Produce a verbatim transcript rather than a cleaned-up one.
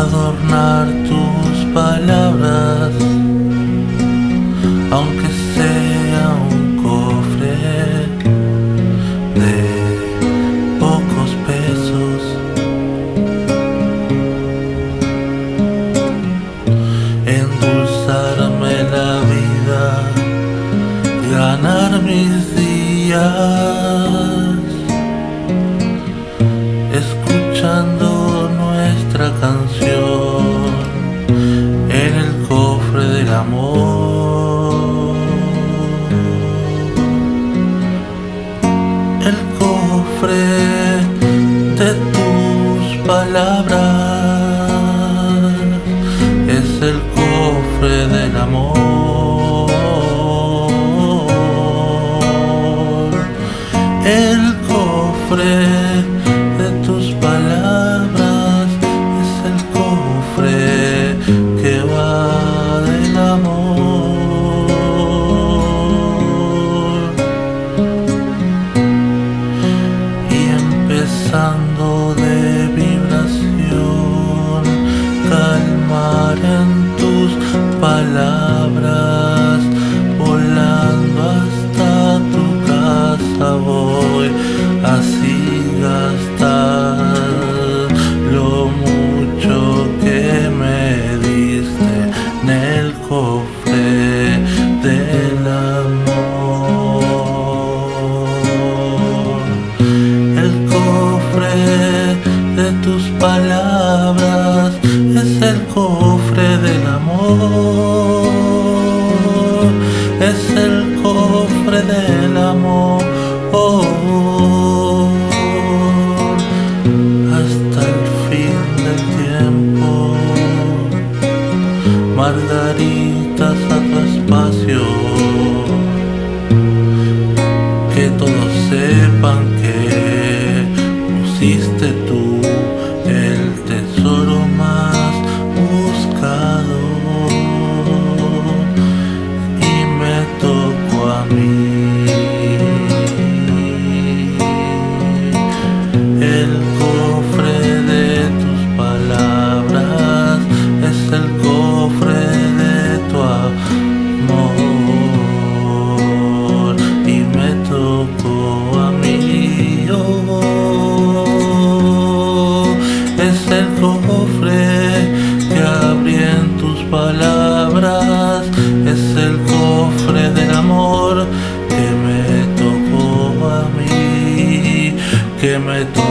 adornar tus palabras, aunque sea un cofre de pocos pesos. Endulzarme la vida, ganar mis días, escuchando nuestra canción en el cofre del amor. El cofre de tus palabras es el cofre del amor. El cofre de tus palabras es el cofre que va del amor. Y empezando de vibración, calmar en tus palabras, volando hasta tu casa voy, así gastar lo mucho que me diste en el cofre del amor. El cofre de tus palabras es el cofre del amor, es el cofre del amor. Hasta el fin del tiempo, margaritas a tu espacio, que todos sepan que pusiste tú el tesoro más buscado y me tocó a mí. El cofre de tus palabras es el cofre de tu amor y me tocó a mí. Oh, es el cofre que abrí en tus palabras, es el cofre del amor que me tocó a mí, que me tocó.